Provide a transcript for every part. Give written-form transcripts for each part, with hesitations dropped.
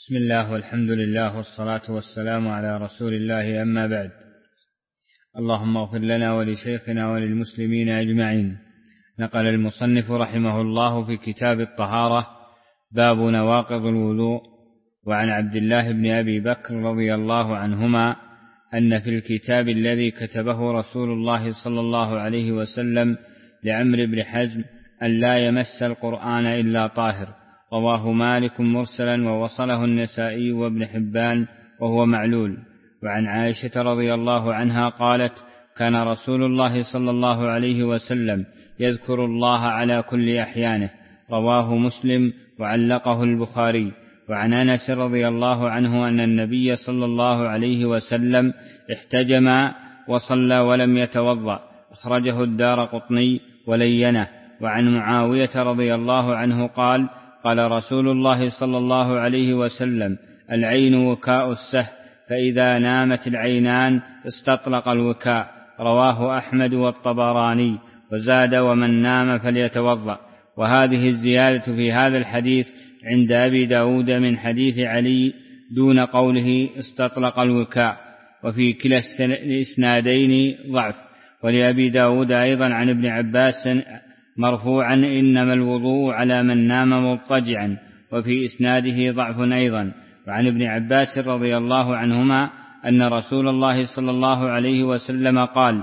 بسم الله والحمد لله والصلاة والسلام على رسول الله، أما بعد. اللهم اغفر لنا ولشيخنا وللمسلمين أجمعين. نقل المصنف رحمه الله في كتاب الطهارة باب نواقض الوضوء، وعن عبد الله بن أبي بكر رضي الله عنهما أن في الكتاب الذي كتبه رسول الله صلى الله عليه وسلم لعمرو بن حزم أن لا يمس القرآن إلا طاهر، رواه مالك مرسلا ووصله النسائي وابن حبان وهو معلول. وعن عائشة رضي الله عنها قالت: كان رسول الله صلى الله عليه وسلم يذكر الله على كل أحيانه، رواه مسلم وعلقه البخاري. وعن أنس رضي الله عنه أن النبي صلى الله عليه وسلم احتجم وصلى ولم يتوضأ، أخرجه الدارقطني ولينه. وعن معاوية رضي الله عنه قال: قال رسول الله صلى الله عليه وسلم: العين وكاء السه، فإذا نامت العينان استطلق الوكاء، رواه أحمد والطبراني. وزاد: ومن نام فليتوضأ. وهذه الزيادة في هذا الحديث عند أبي داود من حديث علي دون قوله استطلق الوكاء، وفي كلا الإسنادين ضعف. ولأبي داود أيضا عن ابن عباس مرفوعا: إنما الوضوء على من نام مضطجعا، وفي إسناده ضعف أيضا. وعن ابن عباس رضي الله عنهما أن رسول الله صلى الله عليه وسلم قال: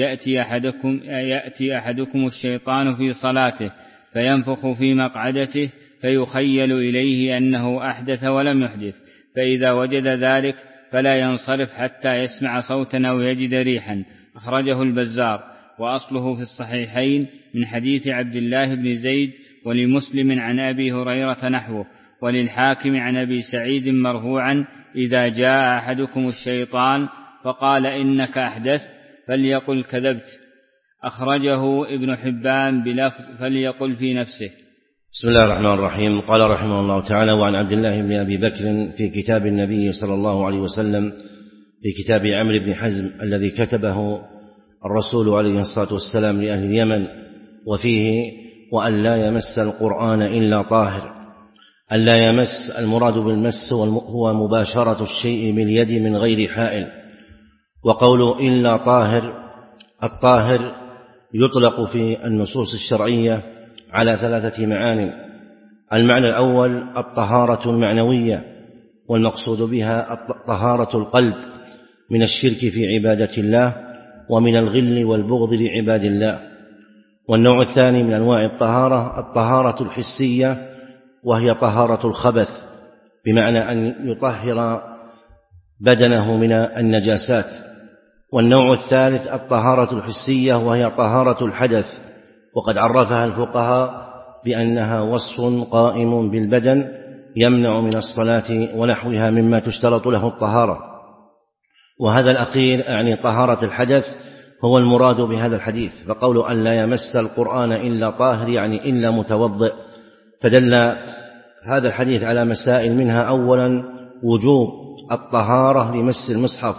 يأتي أحدكم الشيطان في صلاته فينفخ في مقعدته فيخيل إليه أنه أحدث ولم يحدث، فإذا وجد ذلك فلا ينصرف حتى يسمع صوتا أو يجد ريحا، أخرجه البزار. وأصله في الصحيحين من حديث عبد الله بن زيد، ولمسلم عن أبي هريرة نحوه، وللحاكم عن أبي سعيد مرفوعا: إذا جاء أحدكم الشيطان فقال إنك أحدثت فليقل كذبت، أخرجه ابن حبان بلفظ فليقل في نفسه. بسم الله الرحمن الرحيم. قال رحمه الله تعالى: وعن عبد الله بن أبي بكر في كتاب النبي صلى الله عليه وسلم في كتاب عمرو بن حزم الذي كتبه الرسول عليه الصلاة والسلام لأهل اليمن، وفيه: وأن لا يمس القرآن إلا طاهر. أن لا يمس، المراد بالمس هو مباشرة الشيء باليد من غير حائل. وقوله إلا طاهر، الطاهر يطلق في النصوص الشرعية على 3 معان. المعنى الأول الطهارة المعنوية، والمقصود بها طهارة القلب من الشرك في عبادة الله ومن الغل والبغض لعباد الله. والنوع الثاني من أنواع الطهارة الحسية، وهي طهارة الخبث، بمعنى أن يطهر بدنه من النجاسات. والنوع الثالث الطهارة الحسية، وهي طهارة الحدث، وقد عرفها الفقهاء بأنها وصف قائم بالبدن يمنع من الصلاة ونحوها مما تشترط له الطهارة. وهذا الأخير يعني طهارة الحدث هو المراد بهذا الحديث. فقول أن لا يمس القرآن إلا طاهر يعني إلا متوضئ. فدل هذا الحديث على مسائل، منها أولا وجوب الطهارة لمس المصحف،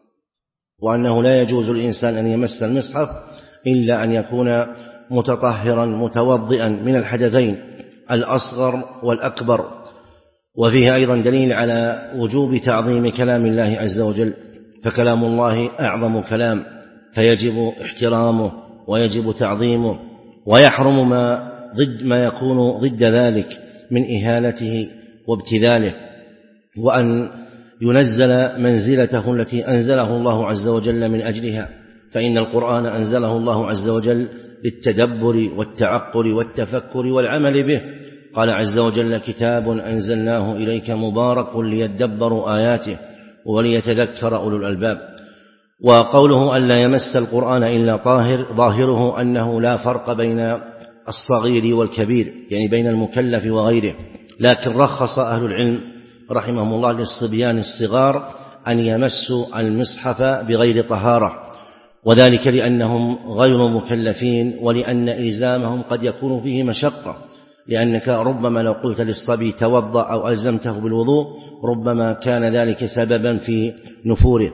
وأنه لا يجوز الإنسان أن يمس المصحف إلا أن يكون متطهرا متوضئا من الحدثين الأصغر والأكبر. وفيه أيضا دليل على وجوب تعظيم كلام الله عز وجل، فكلام الله أعظم كلام، فيجب احترامه ويجب تعظيمه، ويحرم ما يكون ضد ذلك من إهانته وابتذاله، وأن ينزل منزلته التي أنزله الله عز وجل من أجلها، فإن القرآن أنزله الله عز وجل للتدبر والتعقل والتفكر والعمل به. قال عز وجل: كتاب أنزلناه إليك مبارك ليدبروا آياته وليتذكر أولو الألباب. وقوله أن لا يمس القرآن إلا طاهر، ظاهره أنه لا فرق بين الصغير والكبير، يعني بين المكلف وغيره، لكن رخص أهل العلم رحمهم الله للصبيان الصغار أن يمسوا المصحف بغير طهارة، وذلك لأنهم غير مكلفين، ولأن إلزامهم قد يكون فيه مشقة، لأنك ربما لو قلت للصبي توضأ أو ألزمته بالوضوء ربما كان ذلك سببا في نفوره،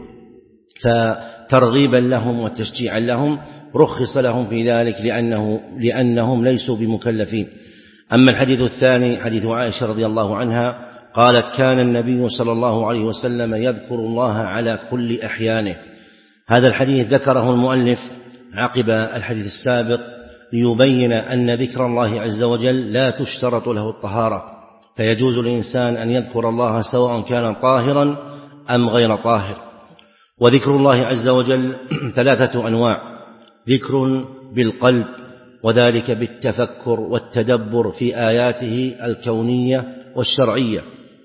فترغيبا لهم وتشجيعا لهم رخص لهم في ذلك لأنهم ليسوا بمكلفين. أما الحديث الثاني حديث عائشة رضي الله عنها قالت: كان النبي صلى الله عليه وسلم يذكر الله على كل أحيانه. هذا الحديث ذكره المؤلف عقب الحديث السابق ليبين أن ذكر الله عز وجل لا تشترط له الطهارة، فيجوز للإنسان أن يذكر الله سواء كان طاهرا أم غير طاهر. وذكر الله عز وجل ثلاثة أنواع: ذكر بالقلب، وذلك بالتفكر والتدبر في آياته الكونية والشرعية.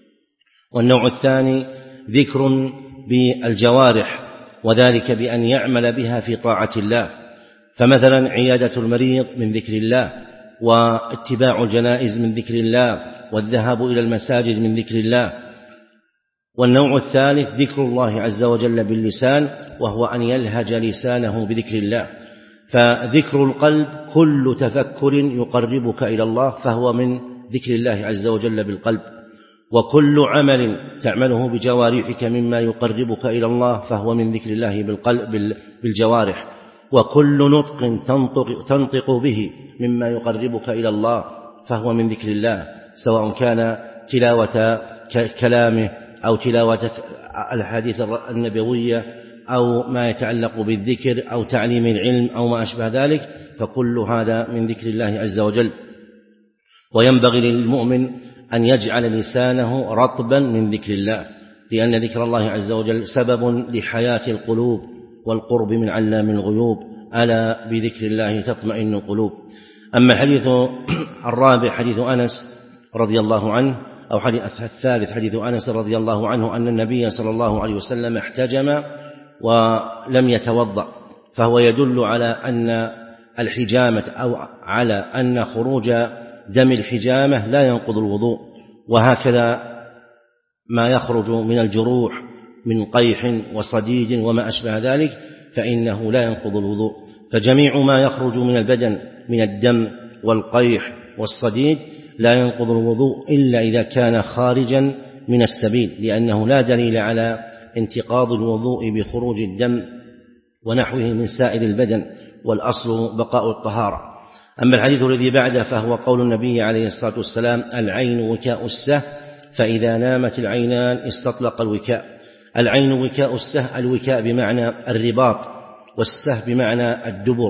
والنوع الثاني ذكر بالجوارح، وذلك بأن يعمل بها في طاعة الله، فمثلا عيادة المريض من ذكر الله، واتباع الجنائز من ذكر الله، والذهاب إلى المساجد من ذكر الله. والنوع الثالث ذكر الله عز وجل باللسان، وهو أن يلهج لسانه بذكر الله. فذكر القلب كل تفكر يقربك إلى الله فهو من ذكر الله عز وجل بالقلب، وكل عمل تعمله بجوارحك مما يقربك إلى الله فهو من ذكر الله بالجوارح، وكل نطق تنطق به مما يقربك إلى الله فهو من ذكر الله، سواء كان تلاوة كلامه أو تلاوة الحديث النبوية أو ما يتعلق بالذكر أو تعليم العلم أو ما أشبه ذلك، فكل هذا من ذكر الله عز وجل. وينبغي للمؤمن أن يجعل لسانه رطبا من ذكر الله، لأن ذكر الله عز وجل سبب لحياة القلوب والقرب من علام الغيوب، ألا بذكر الله تطمئن القلوب. أما الحديث الرابع حديث أنس رضي الله عنه، أو حديث الثالث حديث أنس رضي الله عنه أن النبي صلى الله عليه وسلم احتجم ولم يتوضأ، فهو يدل على أن الحجامة أو على أن خروج دم الحجامة لا ينقض الوضوء، وهكذا ما يخرج من الجروح من قيح وصديد وما أشبه ذلك فإنه لا ينقض الوضوء. فجميع ما يخرج من البدن من الدم والقيح والصديد لا ينقض الوضوء إلا إذا كان خارجا من السبيل، لأنه لا دليل على انتقاض الوضوء بخروج الدم ونحوه من سائر البدن، والأصل بقاء الطهارة. أما الحديث الذي بعده فهو قول النبي عليه الصلاة والسلام: العين وكاء السه، فإذا نامت العينان استطلق الوكاء. العين وكاء السه، الوكاء بمعنى الرباط، والسه بمعنى الدبر،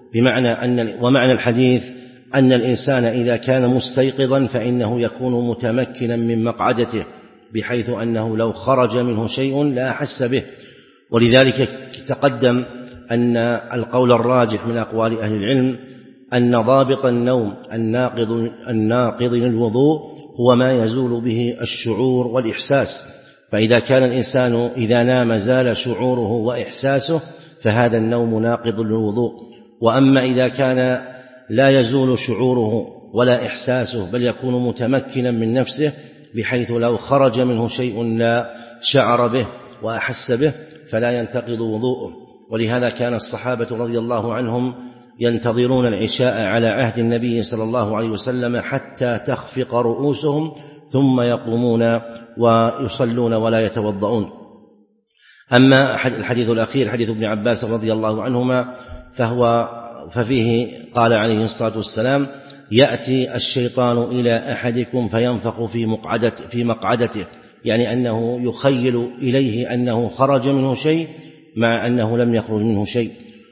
ومعنى الحديث أن الإنسان إذا كان مستيقظا فإنه يكون متمكنا من مقعدته، بحيث أنه لو خرج منه شيء لا أحس به. ولذلك تقدم أن القول الراجح من أقوال أهل العلم أن ضابط النوم الناقض للوضوء هو ما يزول به الشعور والإحساس، فإذا كان الإنسان إذا نام زال شعوره وإحساسه فهذا النوم ناقض للوضوء. وأما إذا كان لا يزول شعوره ولا إحساسه بل يكون متمكنا من نفسه، بحيث لو خرج منه شيء لا شعر به وأحس به فلا ينتقض وضوءه. ولهذا كان الصحابة رضي الله عنهم ينتظرون العشاء على عهد النبي صلى الله عليه وسلم حتى تخفق رؤوسهم ثم يقومون ويصلون ولا يتوضؤون. أما الحديث الأخير حديث ابن عباس رضي الله عنهما ففيه قال عليه الصلاة والسلام: يأتي الشيطان إلى أحدكم فينفخ في مقعدته، يعني أنه يخيل إليه أنه خرج منه شيء مع أنه لم يخرج منه شيء.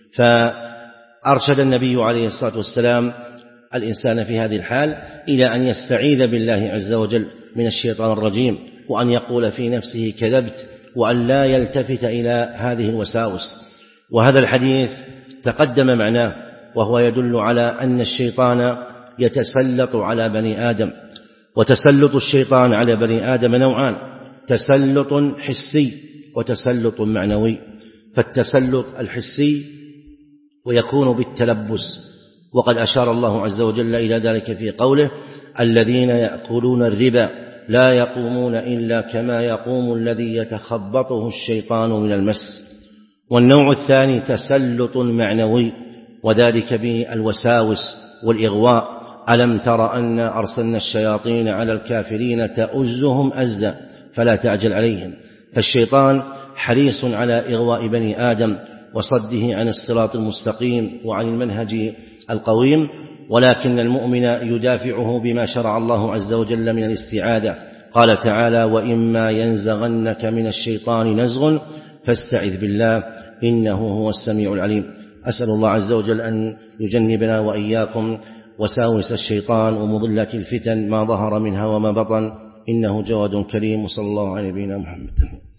فأرشد النبي عليه الصلاة والسلام الإنسان في هذه الحال إلى أن يستعيذ بالله عز وجل من الشيطان الرجيم، وأن يقول في نفسه كذبت، وأن لا يلتفت إلى هذه الوساوس. وهذا الحديث تقدم معناه، وهو يدل على أن الشيطان يتسلط على بني آدم. وتسلط الشيطان على بني آدم نوعان: تسلط حسي وتسلط معنوي. فالتسلط الحسي ويكون بالتلبس، وقد أشار الله عز وجل إلى ذلك في قوله: الذين يأكلون الربا لا يقومون إلا كما يقوم الذي يتخبطه الشيطان من المس. والنوع الثاني تسلط معنوي، وذلك بالوساوس والإغواء: ألم تر أن أرسلنا الشياطين على الكافرين تؤزهم أزا فلا تعجل عليهم. فالشيطان حريص على إغواء بني آدم وصده عن الصراط المستقيم وعن المنهج القويم، ولكن المؤمن يدافعه بما شرع الله عز وجل من الاستعاذة. قال تعالى: وإما ينزغنك من الشيطان نزغ فاستعذ بالله إنه هو السميع العليم. أسأل الله عز وجل أن يجنبنا وإياكم وساوس الشيطان ومضلة الفتن ما ظهر منها وما بطن، إنه جواد كريم. وصلى الله على نبينا محمد.